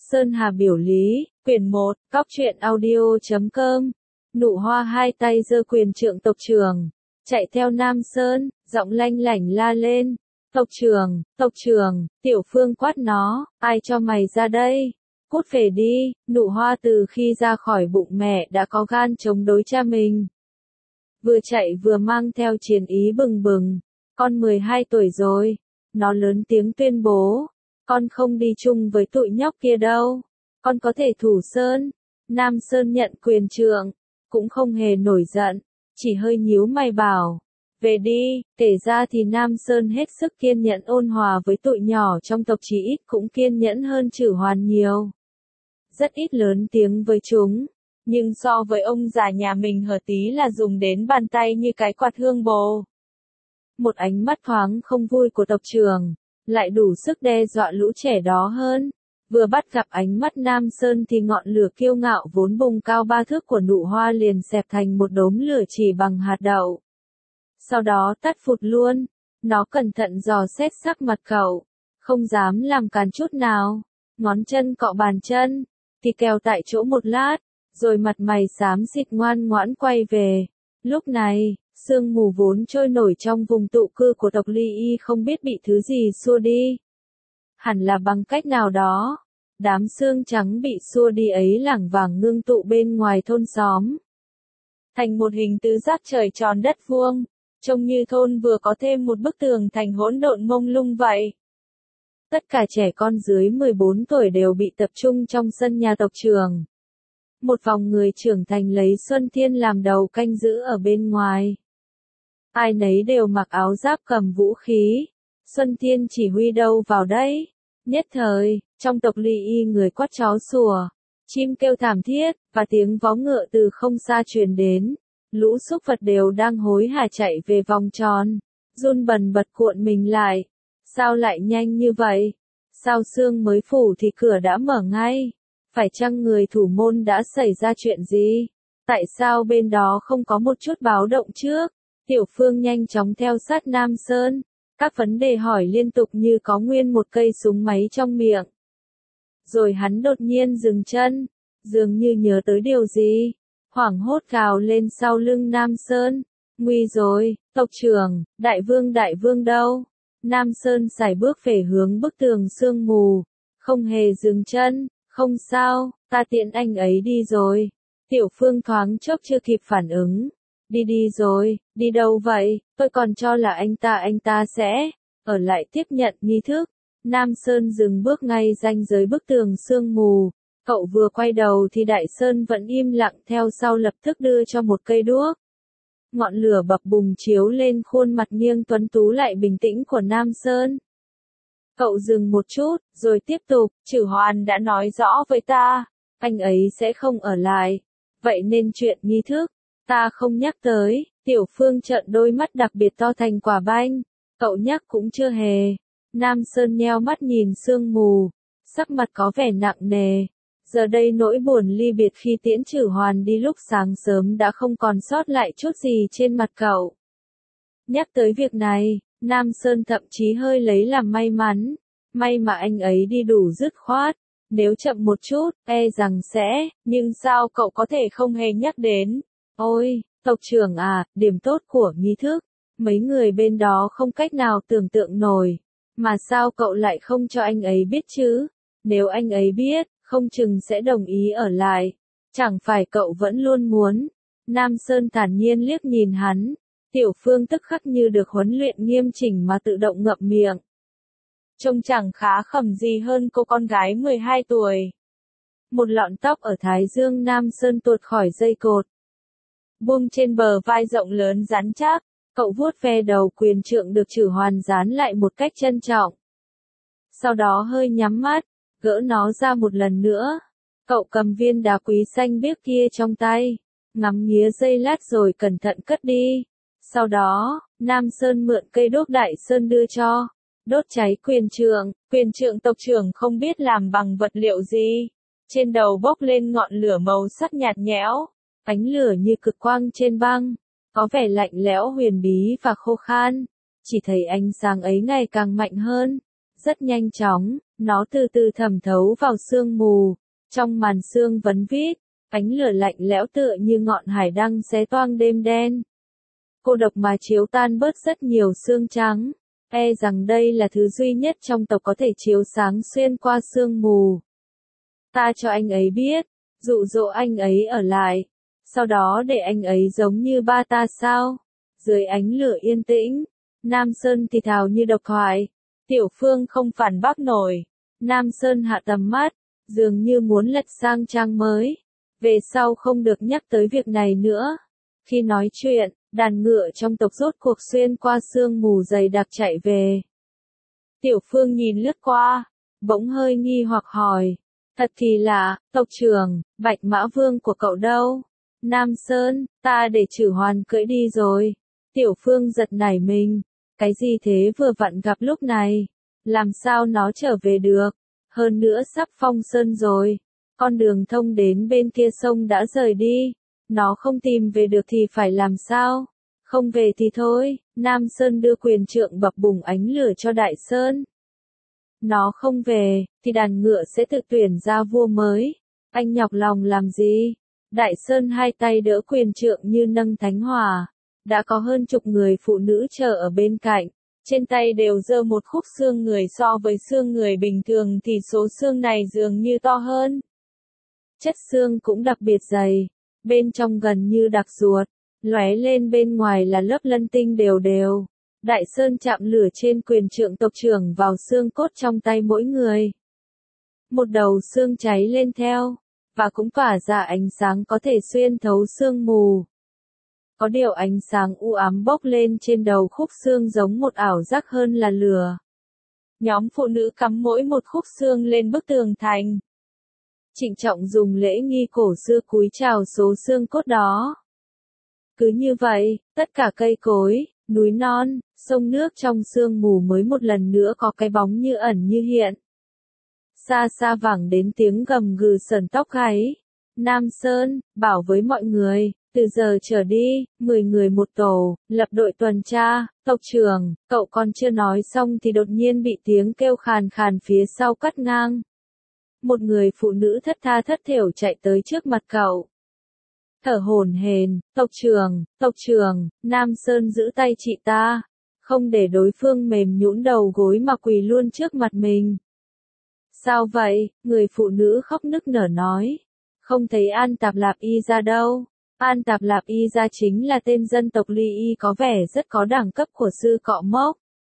Sơn Hà biểu lý, quyển 1, Cóc truyện audio.com. Nụ Hoa hai tay giơ quyền trượng tộc trưởng, chạy theo Nam Sơn, giọng lanh lảnh la lên. Tộc trưởng, Tiểu Phương quát nó, ai cho mày ra đây? Cút về đi. Nụ Hoa từ khi ra khỏi bụng mẹ đã có gan chống đối cha mình. Vừa chạy vừa mang theo chiến ý bừng bừng. Con 12 tuổi rồi. Nó lớn tiếng tuyên bố. Con không đi chung với tụi nhóc kia đâu. Con có thể thủ Sơn. Nam Sơn nhận quyền trượng. Cũng không hề nổi giận. Chỉ hơi nhíu mày bảo. Về đi. Kể ra thì Nam Sơn hết sức kiên nhẫn ôn hòa với tụi nhỏ trong tộc, chỉ ít cũng kiên nhẫn hơn Chử Hoàn nhiều. Rất ít lớn tiếng với chúng. Nhưng so với ông già nhà mình hở tí là dùng đến bàn tay như cái quạt hương bồ. Một ánh mắt thoáng không vui của tộc trưởng, lại đủ sức đe dọa lũ trẻ đó hơn. Vừa bắt gặp ánh mắt Nam Sơn thì ngọn lửa kiêu ngạo vốn bùng cao 3 thước của Nụ Hoa liền xẹp thành một đốm lửa chỉ bằng hạt đậu. Sau đó tắt phụt luôn. Nó cẩn thận dò xét sắc mặt cậu, không dám làm càn chút nào. Ngón chân cọ bàn chân, thì kèo tại chỗ một lát, rồi mặt mày xám xịt ngoan ngoãn quay về. Lúc này, sương mù vốn trôi nổi trong vùng tụ cư của tộc Ly Y không biết bị thứ gì xua đi. Hẳn là bằng cách nào đó, đám sương trắng bị xua đi ấy lảng vảng ngưng tụ bên ngoài thôn xóm. Thành một hình tứ giác trời tròn đất vuông, trông như thôn vừa có thêm một bức tường thành hỗn độn mông lung vậy. Tất cả trẻ con dưới 14 tuổi đều bị tập trung trong sân nhà tộc trưởng. Một vòng người trưởng thành lấy Xuân Thiên làm đầu canh giữ ở bên ngoài. Ai nấy đều mặc áo giáp cầm vũ khí. Xuân Thiên chỉ huy đâu vào đấy. Nhất thời, trong tộc Ly Y người quát chó sủa, chim kêu thảm thiết, và tiếng vó ngựa từ không xa truyền đến. Lũ súc vật đều đang hối hả chạy về vòng tròn, run bần bật cuộn mình lại. Sao lại nhanh như vậy? Sao sương mới phủ thì cửa đã mở ngay? Phải chăng người thủ môn đã xảy ra chuyện gì? Tại sao bên đó không có một chút báo động trước? Tiểu Phương nhanh chóng theo sát Nam Sơn. Các vấn đề hỏi liên tục như có nguyên một cây súng máy trong miệng. Rồi hắn đột nhiên dừng chân, dường như nhớ tới điều gì. Hoảng hốt gào lên sau lưng Nam Sơn. Nguy rồi, tộc trưởng, đại vương đâu? Nam Sơn sải bước về hướng bức tường sương mù. Không hề dừng chân, không sao, ta tiễn anh ấy đi rồi. Tiểu Phương thoáng chốc chưa kịp phản ứng. Đi rồi, đi đâu vậy? Tôi còn cho là anh ta sẽ ở lại tiếp nhận nghi thức. Nam Sơn dừng bước ngay ranh giới bức tường sương mù. Cậu vừa quay đầu thì Đại Sơn vẫn im lặng theo sau, lập tức đưa cho một cây đuốc. Ngọn lửa bập bùng chiếu lên khuôn mặt nghiêng tuấn tú lại bình tĩnh của Nam Sơn. Cậu dừng một chút, rồi tiếp tục, Chử Hoàn đã nói rõ với ta, anh ấy sẽ không ở lại. Vậy nên chuyện nghi thức, ta không nhắc tới. Tiểu Phương trợn đôi mắt đặc biệt to thành quả banh. Cậu nhắc cũng chưa hề. Nam Sơn nheo mắt nhìn sương mù, sắc mặt có vẻ nặng nề. Giờ đây nỗi buồn ly biệt khi tiễn Chử Hoàn đi lúc sáng sớm đã không còn sót lại chút gì trên mặt cậu. Nhắc tới việc này, Nam Sơn thậm chí hơi lấy làm may mắn. May mà anh ấy đi đủ dứt khoát. Nếu chậm một chút, e rằng sẽ, nhưng sao cậu có thể không hề nhắc đến. Ôi, tộc trưởng à, điểm tốt của nghi thức. Mấy người bên đó không cách nào tưởng tượng nổi. Mà sao cậu lại không cho anh ấy biết chứ? Nếu anh ấy biết, không chừng sẽ đồng ý ở lại. Chẳng phải cậu vẫn luôn muốn. Nam Sơn thản nhiên liếc nhìn hắn. Tiểu Phương tức khắc như được huấn luyện nghiêm chỉnh mà tự động ngậm miệng. Trông chẳng khá khẩm gì hơn cô con gái 12 tuổi. Một lọn tóc ở thái dương Nam Sơn tuột khỏi dây cột, buông trên bờ vai rộng lớn rắn chắc. Cậu vuốt ve đầu quyền trượng được Chử Hoàn dán lại một cách trân trọng. Sau đó hơi nhắm mắt, gỡ nó ra một lần nữa. Cậu cầm viên đá quý xanh biếc kia trong tay, ngắm nghía giây lát rồi cẩn thận cất đi. Sau đó, Nam Sơn mượn cây đuốc Đại Sơn đưa cho, đốt cháy quyền trượng tộc trưởng không biết làm bằng vật liệu gì. Trên đầu bốc lên ngọn lửa màu sắc nhạt nhẽo, ánh lửa như cực quang trên băng, có vẻ lạnh lẽo huyền bí và khô khan. Chỉ thấy ánh sáng ấy ngày càng mạnh hơn. Rất nhanh chóng, Nó từ từ thẩm thấu vào sương mù, trong màn sương vấn vít, ánh lửa lạnh lẽo tựa như ngọn hải đăng xé toang đêm đen. Cô độc mà chiếu tan bớt rất nhiều sương trắng, e rằng đây là thứ duy nhất trong tộc có thể chiếu sáng xuyên qua sương mù. Ta cho anh ấy biết, dụ dỗ anh ấy ở lại, sau đó để anh ấy giống như ba ta sao? Dưới ánh lửa yên tĩnh, Nam Sơn thì thào như độc thoại. Tiểu Phương không phản bác nổi. Nam Sơn hạ tầm mắt, dường như muốn lật sang trang mới. Về sau không được nhắc tới việc này nữa. Khi nói chuyện, đàn ngựa trong tộc rốt cuộc xuyên qua sương mù dày đặc chạy về. Tiểu Phương nhìn lướt qua, bỗng hơi nghi hoặc hỏi. Thật kỳ lạ, tộc trưởng, Bạch Mã Vương của cậu đâu? Nam Sơn, ta để Trử Hoàn cưỡi đi rồi. Tiểu Phương giật nảy mình. Cái gì thế vừa vặn gặp lúc này? Làm sao nó trở về được? Hơn nữa sắp phong sơn rồi. Con đường thông đến bên kia sông đã rời đi. Nó không tìm về được thì phải làm sao? Không về thì thôi. Nam Sơn đưa quyền trượng bập bùng ánh lửa cho Đại Sơn. Nó không về, thì đàn ngựa sẽ tự tuyển ra vua mới. Anh nhọc lòng làm gì? Đại Sơn hai tay đỡ quyền trượng như nâng thánh hỏa. Đã có hơn chục người phụ nữ chờ ở bên cạnh. Trên tay đều giơ một khúc xương người, so với xương người bình thường thì số xương này dường như to hơn. Chất xương cũng đặc biệt dày. Bên trong gần như đặc ruột. Lóe lên bên ngoài là lớp lân tinh đều đều. Đại Sơn chạm lửa trên quyền trượng tộc trưởng vào xương cốt trong tay mỗi người. Một đầu xương cháy lên theo, và cũng tỏa ra ánh sáng có thể xuyên thấu sương mù. Có điều ánh sáng u ám bốc lên trên đầu khúc xương giống một ảo giác hơn là lửa. Nhóm phụ nữ cắm mỗi một khúc xương lên bức tường thành. Trịnh trọng dùng lễ nghi cổ xưa cúi chào số xương cốt đó. Cứ như vậy, tất cả cây cối, núi non, sông nước trong sương mù mới một lần nữa có cái bóng như ẩn như hiện. Xa xa vẳng đến tiếng gầm gừ sởn tóc gáy. Nam Sơn, bảo với mọi người, từ giờ trở đi, 10 người một tổ, lập đội tuần tra. Tộc trưởng, cậu còn chưa nói xong thì đột nhiên bị tiếng kêu khàn khàn phía sau cắt ngang. Một người phụ nữ thất tha thất thểu chạy tới trước mặt cậu. Thở hổn hển, tộc trưởng, Nam Sơn giữ tay chị ta, không để đối phương mềm nhũn đầu gối mà quỳ luôn trước mặt mình. Sao vậy? Người phụ nữ khóc nức nở nói. Không thấy An Tạp Lạp Y ra đâu. An Tạp Lạp Y ra chính là tên dân tộc Ly Y có vẻ rất có đẳng cấp của sư cọ mốc.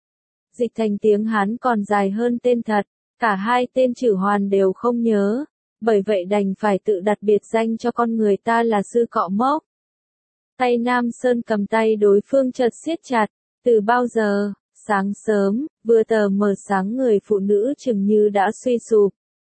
Dịch thành tiếng Hán còn dài hơn tên thật, cả hai tên Trử Hoàn đều không nhớ. Bởi vậy đành phải tự đặt biệt danh cho con người ta là sư cọ mốc. Tay Nam Sơn cầm tay đối phương chợt siết chặt. Từ bao giờ? Sáng sớm, vừa tờ mờ sáng người phụ nữ chừng như đã suy sụp.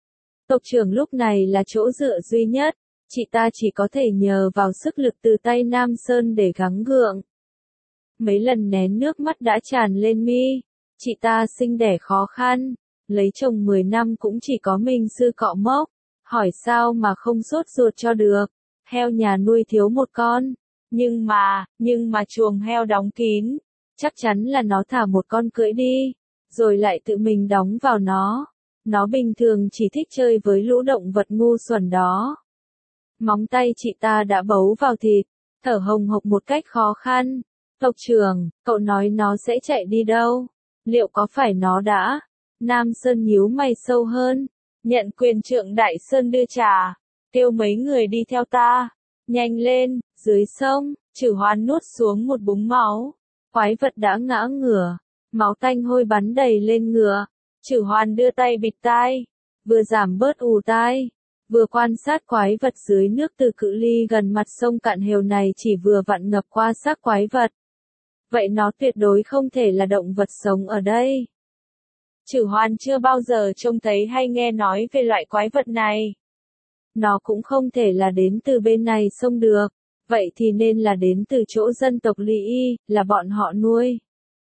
Tộc trưởng lúc này là chỗ dựa duy nhất. Chị ta chỉ có thể nhờ vào sức lực từ tay Nam Sơn để gắng gượng. Mấy lần nén nước mắt đã tràn lên mi. Chị ta sinh đẻ khó khăn. Lấy chồng 10 năm cũng chỉ có mình sư cọ mốc. Hỏi sao mà không sốt ruột cho được. Heo nhà nuôi thiếu một con. Nhưng mà chuồng heo đóng kín. Chắc chắn là nó thả một con cưỡi đi. Rồi lại tự mình đóng vào nó. Nó bình thường chỉ thích chơi với lũ động vật ngu xuẩn đó. Móng tay chị ta đã bấu vào thịt. Thở hồng hộc một cách khó khăn. Tộc trưởng, cậu nói nó sẽ chạy đi đâu? Liệu có phải nó đã? Nam Sơn nhíu mày sâu hơn. Nhận quyền trượng Đại Sơn đưa trả. Kêu mấy người đi theo ta. Nhanh lên, dưới sông, Trử Hoàn nuốt xuống một búng máu. Quái vật đã ngã ngửa. Máu tanh hôi bắn đầy lên ngựa. Trử Hoàn đưa tay bịt tai. Vừa giảm bớt ù tai. Vừa quan sát quái vật dưới nước từ cự ly gần mặt sông cạn hều này chỉ vừa vặn ngập qua xác quái vật. Vậy nó tuyệt đối không thể là động vật sống ở đây. Trử Hoàn chưa bao giờ trông thấy hay nghe nói về loại quái vật này. Nó cũng không thể là đến từ bên này sông được. Vậy thì nên là đến từ chỗ dân tộc Ly Y, là bọn họ nuôi.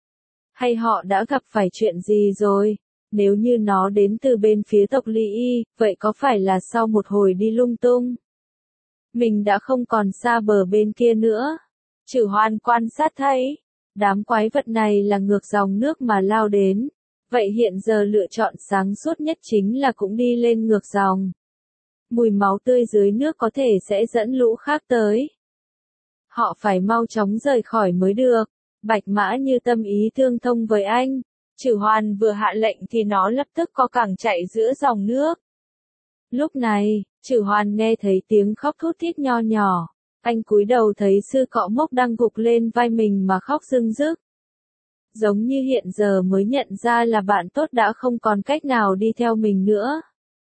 Hay họ đã gặp phải chuyện gì rồi? Nếu như nó đến từ bên phía tộc Ly Y, vậy có phải là sau một hồi đi lung tung? Mình đã không còn xa bờ bên kia nữa. Trử Hoàn quan sát thấy. Đám quái vật này là ngược dòng nước mà lao đến. Vậy hiện giờ lựa chọn sáng suốt nhất chính là cũng đi lên ngược dòng. Mùi máu tươi dưới nước có thể sẽ dẫn lũ khác tới. Họ phải mau chóng rời khỏi mới được. Bạch Mã như tâm ý tương thông với anh. Chử Hoan vừa hạ lệnh thì nó lập tức co cẳng chạy giữa dòng nước. Lúc này, Chử Hoan nghe thấy tiếng khóc thút thít nho nhỏ. Anh cúi đầu thấy sư cọ mốc đang gục lên vai mình mà khóc rưng rức. Giống như hiện giờ mới nhận ra là bạn tốt đã không còn cách nào đi theo mình nữa.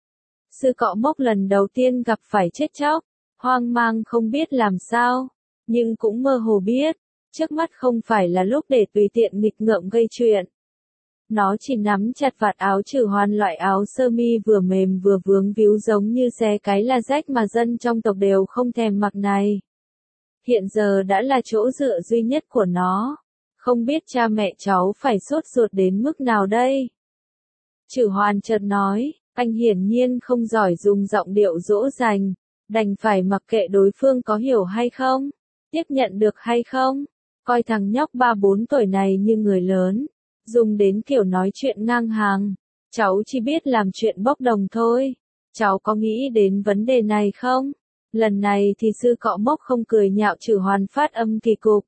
Sư cọ mốc lần đầu tiên gặp phải chết chóc, hoang mang không biết làm sao, nhưng cũng mơ hồ biết, trước mắt không phải là lúc để tùy tiện nghịch ngợm gây chuyện. Nó chỉ nắm chặt vạt áo Chử Hoan, loại áo sơ mi vừa mềm vừa vướng víu giống như xé cái là rách mà dân trong tộc đều không thèm mặc này. Hiện giờ đã là chỗ dựa duy nhất của nó. Không biết cha mẹ cháu phải sốt ruột đến mức nào đây? Chử Hoan chợt nói, anh hiển nhiên không giỏi dùng giọng điệu dỗ dành, đành phải mặc kệ đối phương có hiểu hay không, tiếp nhận được hay không, coi thằng nhóc 3-4 tuổi này như người lớn, dùng đến kiểu nói chuyện ngang hàng, cháu chỉ biết làm chuyện bốc đồng thôi, cháu có nghĩ đến vấn đề này không? Lần này thì sư cọ mốc không cười nhạo Chử Hoan phát âm kỳ cục.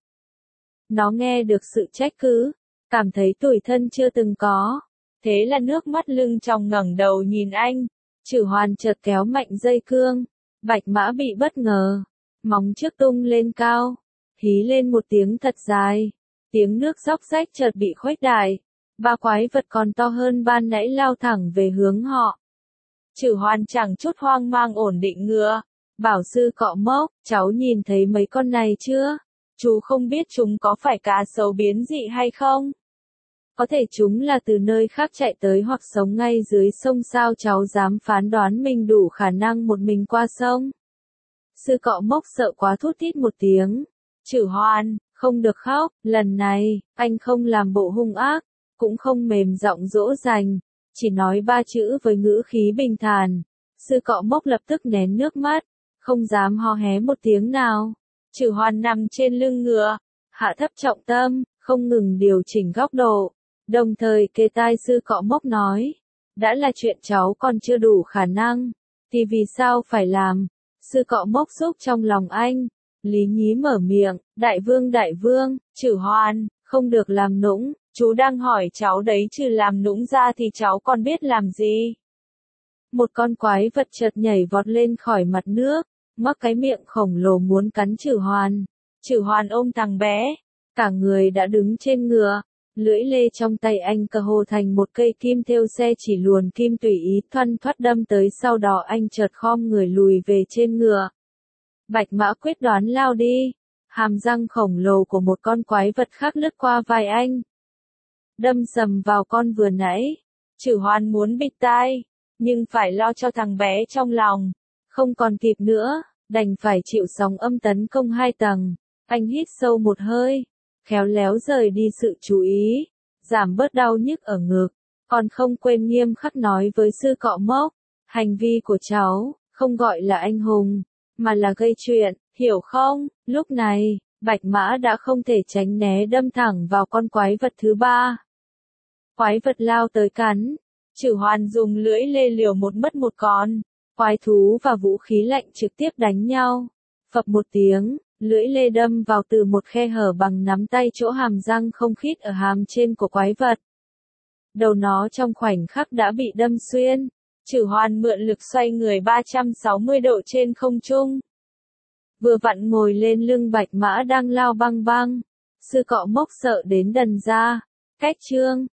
Nó nghe được sự trách cứ, cảm thấy tủi thân chưa từng có. Thế là nước mắt lưng tròng ngẩng đầu nhìn anh. Chử Hoan chợt kéo mạnh dây cương. Bạch Mã bị bất ngờ. Móng trước tung lên cao. Hí lên một tiếng thật dài. Tiếng nước róc rách chợt bị khuếch đại. Ba quái vật còn to hơn ban nãy lao thẳng về hướng họ. Chử Hoan chẳng chút hoang mang ổn định ngựa. Bảo sư cọ mốc, cháu nhìn thấy mấy con này chưa? Chú không biết chúng có phải cá sấu biến dị hay không? Có thể chúng là từ nơi khác chạy tới hoặc sống ngay dưới sông, sao cháu dám phán đoán mình đủ khả năng một mình qua sông? Sư cọ mốc sợ quá thút thít một tiếng. Chử Hoan, không được khóc, lần này, anh không làm bộ hung ác, cũng không mềm giọng dỗ dành, chỉ nói 3 chữ với ngữ khí bình thản. Sư cọ mốc lập tức nén nước mắt, không dám ho hé một tiếng nào. Chử Hoan nằm trên lưng ngựa, hạ thấp trọng tâm, không ngừng điều chỉnh góc độ, đồng thời kề tai sư cọ mốc nói, đã là chuyện cháu còn chưa đủ khả năng, thì vì sao phải làm? Sư cọ mốc xúc trong lòng anh, lý nhí mở miệng, đại vương, Chử Hoan, không được làm nũng, chú đang hỏi cháu đấy, trừ làm nũng ra thì cháu còn biết làm gì? Một con quái vật chợt nhảy vọt lên khỏi mặt nước, mắc cái miệng khổng lồ muốn cắn Chử Hoan. Chử Hoan ôm thằng bé, cả người đã đứng trên ngựa, lưỡi lê trong tay anh cơ hồ thành một cây kim thêu xe chỉ luồn kim tùy ý thoăn thoắt đâm tới, sau đó anh chợt khom người lùi về trên ngựa. Bạch Mã quyết đoán lao đi, hàm răng khổng lồ của một con quái vật khác lướt qua vai anh, đâm sầm vào con vừa nãy. Chử Hoan muốn bịt tai, nhưng phải lo cho thằng bé trong lòng. Không còn kịp nữa, đành phải chịu sóng âm tấn công 2 tầng. Anh hít sâu một hơi, khéo léo rời đi sự chú ý, giảm bớt đau nhức ở ngực, còn không quên nghiêm khắc nói với sư cọ mốc, hành vi của cháu, không gọi là anh hùng, mà là gây chuyện, hiểu không? Lúc này, Bạch Mã đã không thể tránh né đâm thẳng vào con quái vật thứ 3. Quái vật lao tới cắn, Chử Hoan dùng lưỡi lê liều một mất một con. Quái thú và vũ khí lạnh trực tiếp đánh nhau. Phập một tiếng, lưỡi lê đâm vào từ một khe hở bằng nắm tay, chỗ hàm răng không khít ở hàm trên của quái vật. Đầu nó trong khoảnh khắc đã bị đâm xuyên. Chử Hoan mượn lực xoay người 360 độ trên không trung. Vừa vặn ngồi lên lưng Bạch Mã đang lao băng băng. Sư cọ mốc sợ đến đần ra. Cách chương